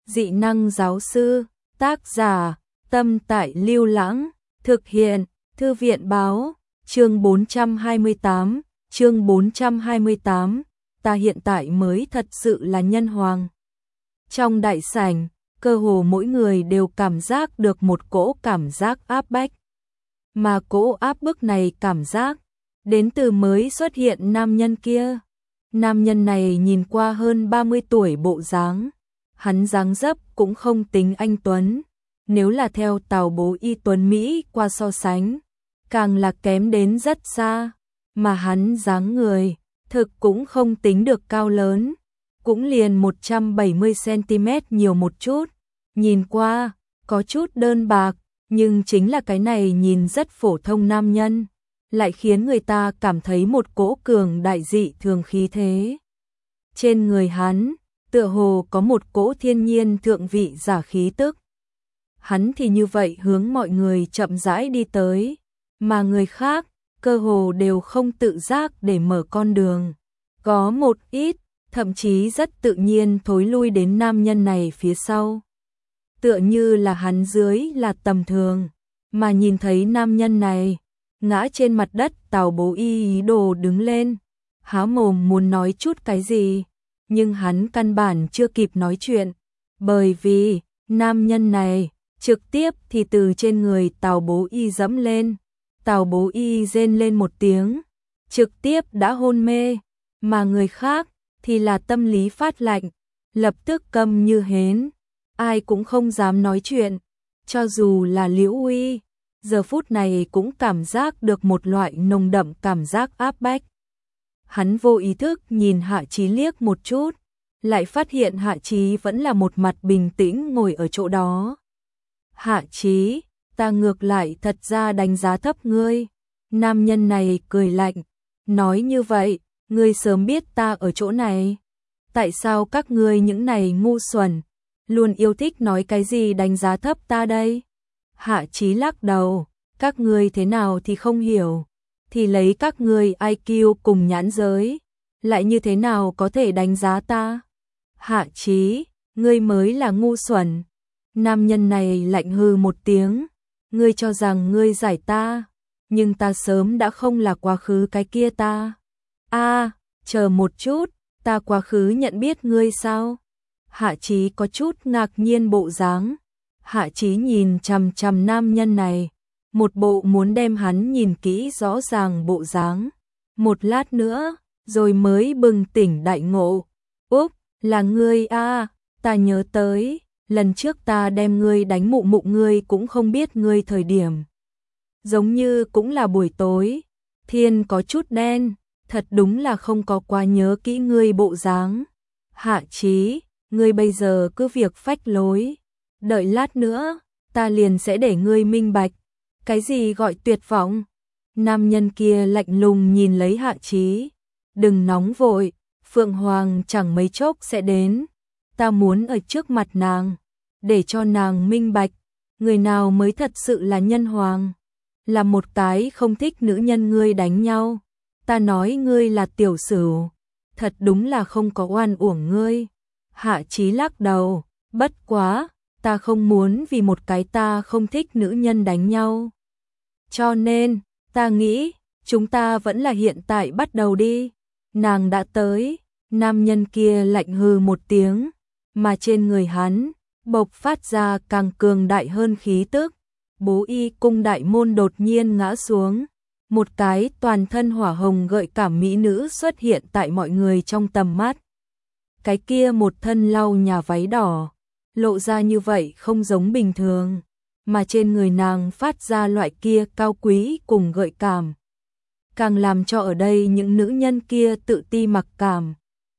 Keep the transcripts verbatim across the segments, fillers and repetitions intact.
Dị năng giáo sư, tác giả, Tâm Tại Lưu Lãng, thực hiện, Thư viện báo, chương bốn trăm hai mươi tám, chương bốn trăm hai mươi tám, ta hiện tại mới thật sự là nhân hoàng. Trong đại sảnh, cơ hồ mỗi người đều cảm giác được một cỗ cảm giác áp bách. Mà cỗ áp bức này cảm giác, đến từ mới xuất hiện nam nhân kia. Nam nhân này nhìn qua hơn ba mươi tuổi bộ dáng, hắn dáng dấp cũng không tính anh tuấn, nếu là theo Tào Bố Y tuấn Mỹ qua so sánh, càng là kém đến rất xa, mà hắn dáng người, thực cũng không tính được cao lớn, cũng liền một trăm bảy mươi xăng ti mét nhiều một chút, nhìn qua, có chút đơn bạc, nhưng chính là cái này nhìn rất phổ thông nam nhân, lại khiến người ta cảm thấy một cỗ cường đại dị thường khí thế. Trên người hắn, tựa hồ có một cỗ thiên nhiên thượng vị giả khí tức. Hắn thì như vậy hướng mọi người chậm rãi đi tới, mà người khác, cơ hồ đều không tự giác để mở con đường. Có một ít, thậm chí rất tự nhiên thối lui đến nam nhân này phía sau. Tựa như là hắn dưới là tầm thường, mà nhìn thấy nam nhân này, ngã trên mặt đất, Tào Bố Y ý đồ đứng lên, há mồm muốn nói chút cái gì, nhưng hắn căn bản chưa kịp nói chuyện, bởi vì nam nhân này trực tiếp thì từ trên người Tào Bố Y dẫm lên, Tào Bố Y rên lên một tiếng, trực tiếp đã hôn mê, mà người khác thì là tâm lý phát lạnh, lập tức câm như hến, ai cũng không dám nói chuyện, cho dù là Liễu Uy, giờ phút này cũng cảm giác được một loại nồng đậm cảm giác áp bách. Hắn vô ý thức nhìn Hạ Chí liếc một chút, lại phát hiện Hạ Chí vẫn là một mặt bình tĩnh ngồi ở chỗ đó. Hạ Chí, ta ngược lại thật ra đánh giá thấp ngươi. Nam nhân này cười lạnh, nói như vậy, ngươi sớm biết ta ở chỗ này. Tại sao các ngươi những này ngu xuẩn, luôn yêu thích nói cái gì đánh giá thấp ta đây? Hạ Chí lắc đầu, các ngươi thế nào thì không hiểu, thì lấy các ngươi i kiu cùng nhãn giới, lại như thế nào có thể đánh giá ta? Hạ Chí, ngươi mới là ngu xuẩn. Nam nhân này lạnh hừ một tiếng, ngươi cho rằng ngươi giải ta, nhưng ta sớm đã không là quá khứ cái kia ta. A, à, chờ một chút, ta quá khứ nhận biết ngươi sao? Hạ Chí có chút ngạc nhiên bộ dáng. Hạ Chí nhìn chằm chằm nam nhân này, một bộ muốn đem hắn nhìn kỹ rõ ràng bộ dáng. Một lát nữa, rồi mới bừng tỉnh đại ngộ. Úp, là ngươi a, à, ta nhớ tới, lần trước ta đem ngươi đánh mụ mụ ngươi cũng không biết ngươi thời điểm. Giống như cũng là buổi tối, thiên có chút đen, thật đúng là không có quá nhớ kỹ ngươi bộ dáng. Hạ Chí, ngươi bây giờ cứ việc phách lối. Đợi lát nữa, ta liền sẽ để ngươi minh bạch. Cái gì gọi tuyệt vọng? Nam nhân kia lạnh lùng nhìn lấy Hạ Chí. Đừng nóng vội, Phượng Hoàng chẳng mấy chốc sẽ đến. Ta muốn ở trước mặt nàng, để cho nàng minh bạch. Người nào mới thật sự là nhân hoàng? Là một cái không thích nữ nhân ngươi đánh nhau. Ta nói ngươi là tiểu sửu. Thật đúng là không có oan uổng ngươi. Hạ Chí lắc đầu, bất quá. Ta không muốn vì một cái ta không thích nữ nhân đánh nhau. Cho nên, ta nghĩ, chúng ta vẫn là hiện tại bắt đầu đi. Nàng đã tới, nam nhân kia lạnh hừ một tiếng, mà trên người hắn, bộc phát ra càng cường đại hơn khí tức. Bố Y cung đại môn đột nhiên ngã xuống. Một cái toàn thân hỏa hồng gợi cảm mỹ nữ xuất hiện tại mọi người trong tầm mắt. Cái kia một thân lau nhà váy đỏ. Lộ ra như vậy không giống bình thường, mà trên người nàng phát ra loại kia cao quý cùng gợi cảm. Càng làm cho ở đây những nữ nhân kia tự ti mặc cảm.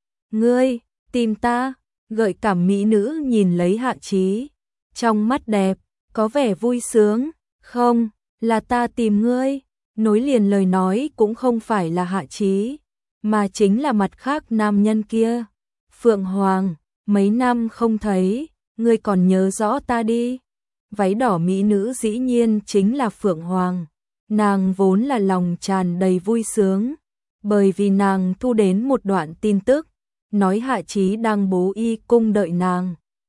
Ngươi, tìm ta, gợi cảm mỹ nữ nhìn lấy Hạ Chí. Trong mắt đẹp, có vẻ vui sướng, không, là ta tìm ngươi. Nối liền lời nói cũng không phải là Hạ Chí, mà chính là mặt khác nam nhân kia. Phượng Hoàng, mấy năm không thấy. Ngươi còn nhớ rõ ta đi. Váy đỏ mỹ nữ dĩ nhiên chính là Phượng Hoàng. Nàng vốn là lòng tràn đầy vui sướng, bởi vì nàng thu đến một đoạn tin tức, nói Hạ Chí đang Bố Y cung đợi nàng.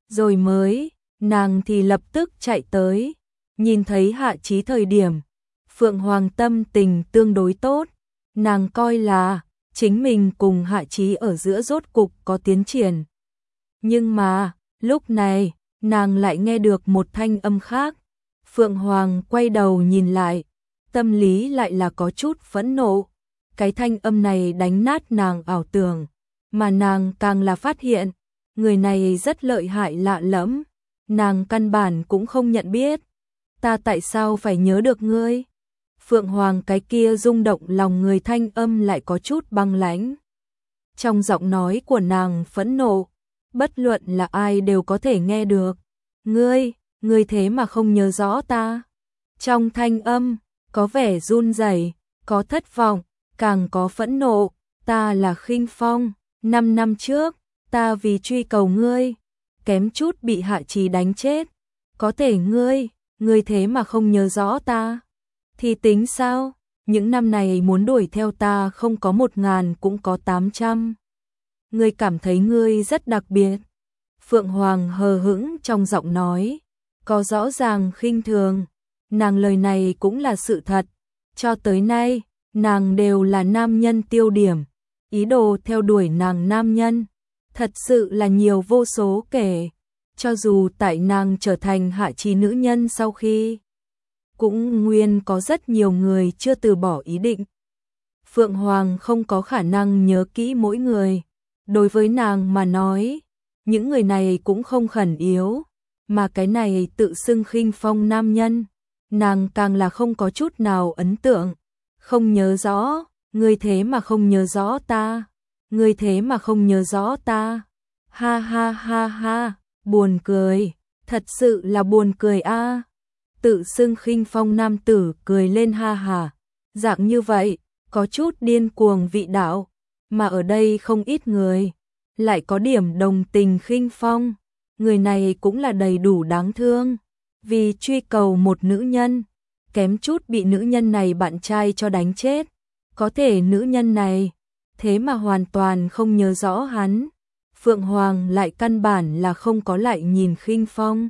rồi mới, nàng thì lập tức chạy tới, nhìn thấy Hạ Chí thời điểm, Phượng Hoàng tâm tình tương đối tốt, nàng coi là chính mình cùng Hạ Chí ở giữa rốt cục có tiến triển. Nhưng mà, lúc này, nàng lại nghe được một thanh âm khác. Phượng Hoàng quay đầu nhìn lại, tâm lý lại là có chút phẫn nộ. Cái thanh âm này đánh nát nàng ảo tưởng, mà nàng càng là phát hiện, người này rất lợi hại lạ lẫm, nàng căn bản cũng không nhận biết. Ta tại sao phải nhớ được ngươi? Phượng Hoàng cái kia rung động lòng người thanh âm lại có chút băng lãnh. Trong giọng nói của nàng phẫn nộ, bất luận là ai đều có thể nghe được. Ngươi, ngươi thế mà không nhớ rõ ta. Trong thanh âm, có vẻ run rẩy, có thất vọng, càng có phẫn nộ. Ta là Khinh Phong, năm năm trước, ta vì truy cầu ngươi, kém chút bị Hạ Chí đánh chết. Có thể ngươi, ngươi thế mà không nhớ rõ ta. Thì tính sao? Những năm này muốn đuổi theo ta không có một ngàn cũng có tám trăm. Ngươi cảm thấy ngươi rất đặc biệt. Phượng Hoàng hờ hững trong giọng nói, có rõ ràng khinh thường. Nàng lời này cũng là sự thật. Cho tới nay, nàng đều là nam nhân tiêu điểm. Ý đồ theo đuổi nàng nam nhân, thật sự là nhiều vô số kể. Cho dù tại nàng trở thành Hạ Chí nữ nhân sau khi, cũng nguyên có rất nhiều người chưa từ bỏ ý định. Phượng Hoàng không có khả năng nhớ kỹ mỗi người. Đối với nàng mà nói, những người này cũng không khẩn yếu, mà cái này tự xưng Khinh Phong nam nhân, nàng càng là không có chút nào ấn tượng. Không nhớ rõ, ngươi thế mà không nhớ rõ ta, ngươi thế mà không nhớ rõ ta. Ha ha ha ha, buồn cười, thật sự là buồn cười a. À. Tự xưng Khinh Phong nam tử cười lên ha ha, dạng như vậy, có chút điên cuồng vị đạo, mà ở đây không ít người lại có điểm đồng tình Khinh Phong, người này cũng là đầy đủ đáng thương, vì truy cầu một nữ nhân, kém chút bị nữ nhân này bạn trai cho đánh chết. Có thể nữ nhân này thế mà hoàn toàn không nhớ rõ hắn. Phượng Hoàng lại căn bản là không có lại nhìn Khinh Phong.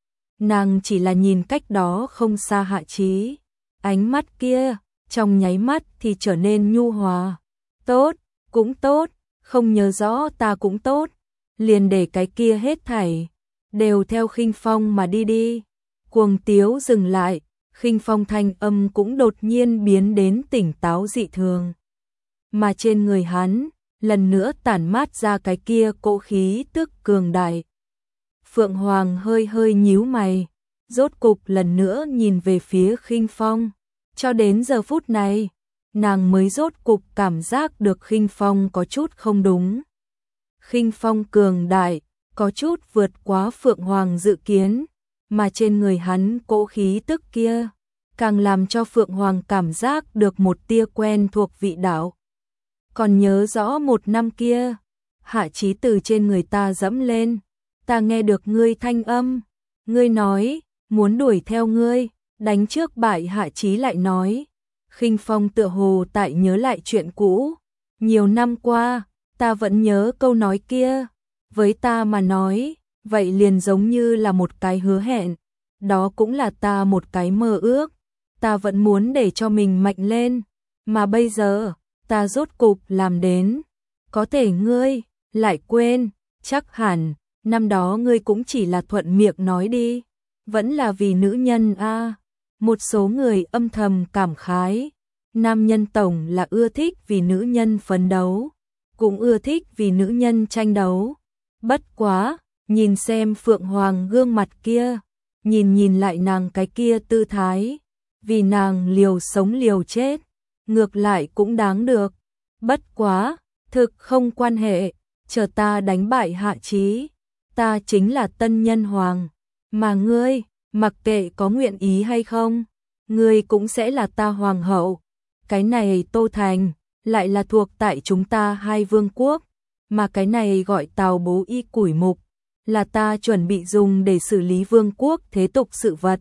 Nàng chỉ là nhìn cách đó không xa Hạ Chí, ánh mắt kia trong nháy mắt thì trở nên nhu hòa. Tốt, cũng tốt, không nhớ rõ ta cũng tốt, liền để cái kia hết thảy đều theo Khinh Phong mà đi đi. Cuồng tiếu dừng lại, Khinh Phong thanh âm cũng đột nhiên biến đến tỉnh táo dị thường. Mà trên người hắn, lần nữa tản mát ra cái kia cỗ khí tức cường đại. Phượng Hoàng hơi hơi nhíu mày, rốt cục lần nữa nhìn về phía Khinh Phong. Cho đến giờ phút này, nàng mới rốt cục cảm giác được Khinh Phong có chút không đúng. Khinh Phong cường đại, có chút vượt quá Phượng Hoàng dự kiến, mà trên người hắn cỗ khí tức kia, càng làm cho Phượng Hoàng cảm giác được một tia quen thuộc vị đạo. Còn nhớ rõ một năm kia, Hạ Chí từ trên người ta dẫm lên, ta nghe được ngươi thanh âm, ngươi nói, muốn đuổi theo ngươi, đánh trước bại Hạ Chí lại nói. Khinh Phong tựa hồ tại nhớ lại chuyện cũ, nhiều năm qua, ta vẫn nhớ câu nói kia, với ta mà nói, vậy liền giống như là một cái hứa hẹn, đó cũng là ta một cái mơ ước, ta vẫn muốn để cho mình mạnh lên, mà bây giờ, ta rốt cục làm đến. Có thể ngươi lại quên, chắc hẳn năm đó ngươi cũng chỉ là thuận miệng nói đi, vẫn là vì nữ nhân a. À. Một số người âm thầm cảm khái, nam nhân tổng là ưa thích vì nữ nhân phấn đấu, cũng ưa thích vì nữ nhân tranh đấu. Bất quá, nhìn xem Phượng Hoàng gương mặt kia, nhìn nhìn lại nàng cái kia tư thái, vì nàng liều sống liều chết, ngược lại cũng đáng được. Bất quá, thực không quan hệ, chờ ta đánh bại Hạ Chí, ta chính là tân nhân hoàng, mà ngươi, mặc kệ có nguyện ý hay không, ngươi cũng sẽ là ta hoàng hậu. Cái này Tô Thành, lại là thuộc tại chúng ta hai vương quốc, mà cái này gọi Tào Bố Y Củi Mục, là ta chuẩn bị dùng để xử lý vương quốc thế tục sự vật.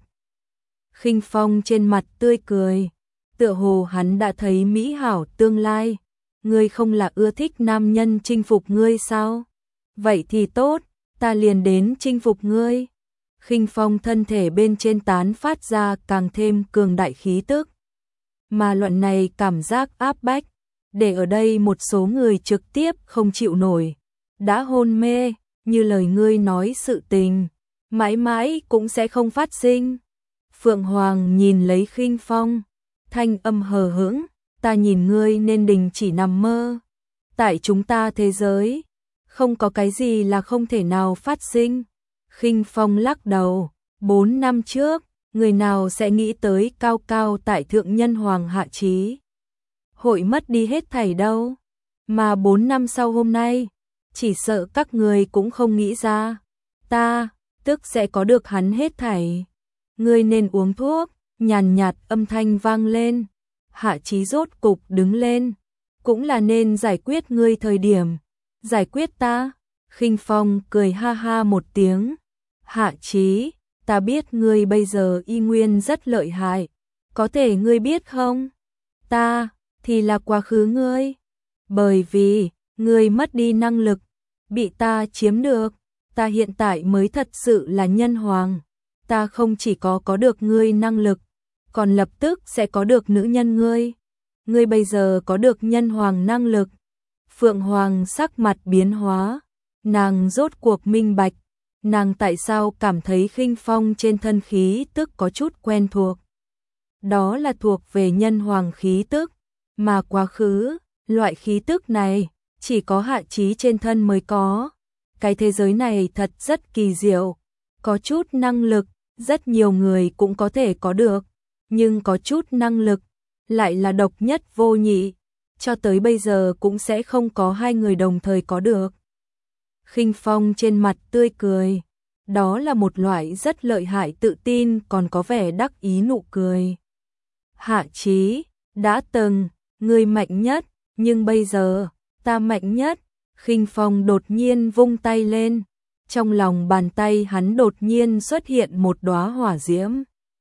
Khinh Phong trên mặt tươi cười, tựa hồ hắn đã thấy mỹ hảo tương lai. Ngươi không là ưa thích nam nhân chinh phục ngươi sao? Vậy thì tốt, ta liền đến chinh phục ngươi. Khinh Phong thân thể bên trên tán phát ra càng thêm cường đại khí tức. Mà luận này cảm giác áp bách, để ở đây một số người trực tiếp không chịu nổi, đã hôn mê, như lời ngươi nói sự tình, mãi mãi cũng sẽ không phát sinh. Phượng Hoàng nhìn lấy Khinh Phong, thanh âm hờ hững, ta nhìn ngươi nên đình chỉ nằm mơ. Tại chúng ta thế giới, không có cái gì là không thể nào phát sinh. Khinh Phong lắc đầu, bốn năm trước, người nào sẽ nghĩ tới cao cao tại thượng nhân hoàng hạ trí hội mất đi hết thảy đâu. Mà bốn năm sau hôm nay, chỉ sợ các người cũng không nghĩ ra, ta, tức sẽ có được hắn hết thảy. Ngươi nên uống thuốc, nhàn nhạt âm thanh vang lên. Hạ trí rốt cục đứng lên, cũng là nên giải quyết ngươi thời điểm. Giải quyết ta? Khinh Phong cười ha ha một tiếng. Hạ trí, ta biết ngươi bây giờ y nguyên rất lợi hại, có thể ngươi biết không? Ta, thì là quá khứ ngươi. Bởi vì, ngươi mất đi năng lực, bị ta chiếm được, ta hiện tại mới thật sự là nhân hoàng. Ta không chỉ có có được ngươi năng lực, còn lập tức sẽ có được nữ nhân ngươi. Ngươi bây giờ có được nhân hoàng năng lực. Phượng Hoàng sắc mặt biến hóa, nàng rốt cuộc minh bạch, nàng tại sao cảm thấy Khinh Phong trên thân khí tức có chút quen thuộc. Đó là thuộc về nhân hoàng khí tức, mà quá khứ, loại khí tức này, chỉ có hạ trí trên thân mới có. Cái thế giới này thật rất kỳ diệu, có chút năng lực, rất nhiều người cũng có thể có được, nhưng có chút năng lực, lại là độc nhất vô nhị, cho tới bây giờ cũng sẽ không có hai người đồng thời có được. Khinh Phong trên mặt tươi cười, đó là một loại rất lợi hại tự tin còn có vẻ đắc ý nụ cười. Hạ trí, đã từng, ngươi mạnh nhất, nhưng bây giờ, ta mạnh nhất. Khinh Phong đột nhiên vung tay lên, trong lòng bàn tay hắn đột nhiên xuất hiện một đóa hỏa diễm.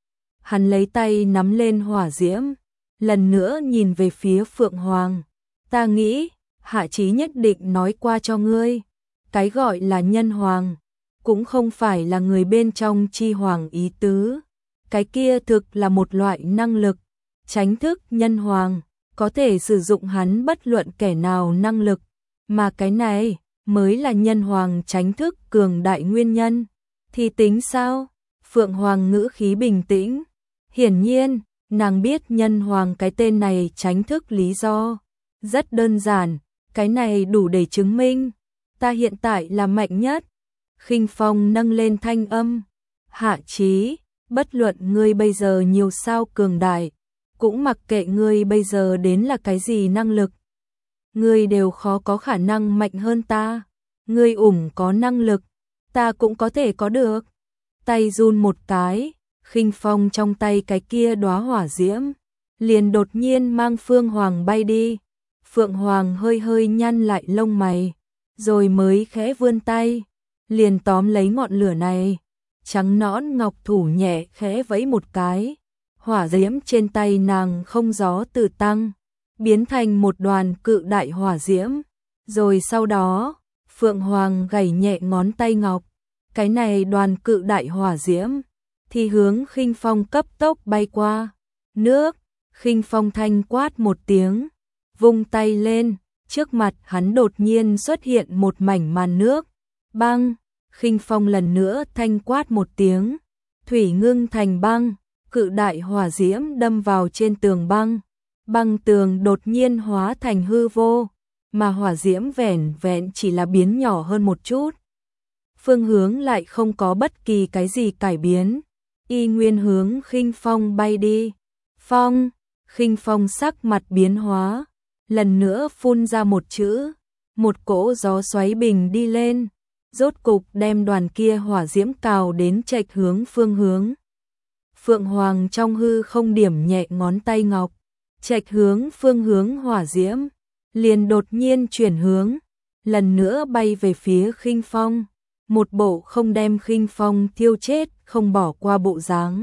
Hắn lấy tay nắm lên hỏa diễm, lần nữa nhìn về phía Phượng Hoàng. Ta nghĩ, hạ trí nhất định nói qua cho ngươi, cái gọi là nhân hoàng, cũng không phải là người bên trong chi hoàng ý tứ. Cái kia thực là một loại năng lực, tránh thức nhân hoàng, có thể sử dụng hắn bất luận kẻ nào năng lực, mà cái này mới là nhân hoàng tránh thức cường đại nguyên nhân. Thì tính sao? Phượng Hoàng ngữ khí bình tĩnh. Hiển nhiên, nàng biết nhân hoàng cái tên này tránh thức lý do. Rất đơn giản, cái này đủ để chứng minh. Ta hiện tại là mạnh nhất. Khinh Phong nâng lên thanh âm. Hạ trí, bất luận ngươi bây giờ nhiều sao cường đại, cũng mặc kệ ngươi bây giờ đến là cái gì năng lực, ngươi đều khó có khả năng mạnh hơn ta. Ngươi ủng có năng lực, ta cũng có thể có được. Tay run một cái, Khinh Phong trong tay cái kia đóa hỏa diễm, liền đột nhiên mang Phương Hoàng bay đi. Phượng Hoàng hơi hơi nhăn lại lông mày, rồi mới khẽ vươn tay, liền tóm lấy ngọn lửa này. Trắng nõn ngọc thủ nhẹ khẽ vẫy một cái, hỏa diễm trên tay nàng không gió tự tăng, biến thành một đoàn cự đại hỏa diễm. Rồi sau đó, Phượng Hoàng gảy nhẹ ngón tay ngọc, cái này đoàn cự đại hỏa diễm thì hướng Khinh Phong cấp tốc bay qua. Nước, Khinh Phong thanh quát một tiếng, vung tay lên, trước mặt hắn đột nhiên xuất hiện một mảnh màn nước. Băng, Khinh Phong lần nữa thanh quát một tiếng, thủy ngưng thành băng, cự đại hỏa diễm đâm vào trên tường băng. Băng tường đột nhiên hóa thành hư vô, mà hỏa diễm vẻn vẹn chỉ là biến nhỏ hơn một chút. Phương hướng lại không có bất kỳ cái gì cải biến, y nguyên hướng Khinh Phong bay đi. Phong, Khinh Phong sắc mặt biến hóa, lần nữa phun ra một chữ, một cỗ gió xoáy bình đi lên, rốt cục đem đoàn kia hỏa diễm cào đến trạch hướng phương hướng. Phượng Hoàng trong hư không điểm nhẹ ngón tay ngọc, trạch hướng phương hướng hỏa diễm, liền đột nhiên chuyển hướng, lần nữa bay về phía Khinh Phong, một bộ không đem Khinh Phong thiêu chết không bỏ qua bộ dáng.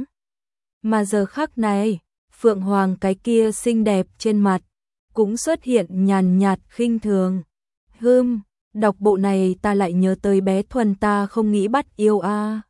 Mà giờ khắc này, Phượng Hoàng cái kia xinh đẹp trên mặt cũng xuất hiện nhàn nhạt khinh thường. Hừm, Đọc bộ này ta lại nhớ tới bé Thuần, ta không nghĩ bắt yêu a.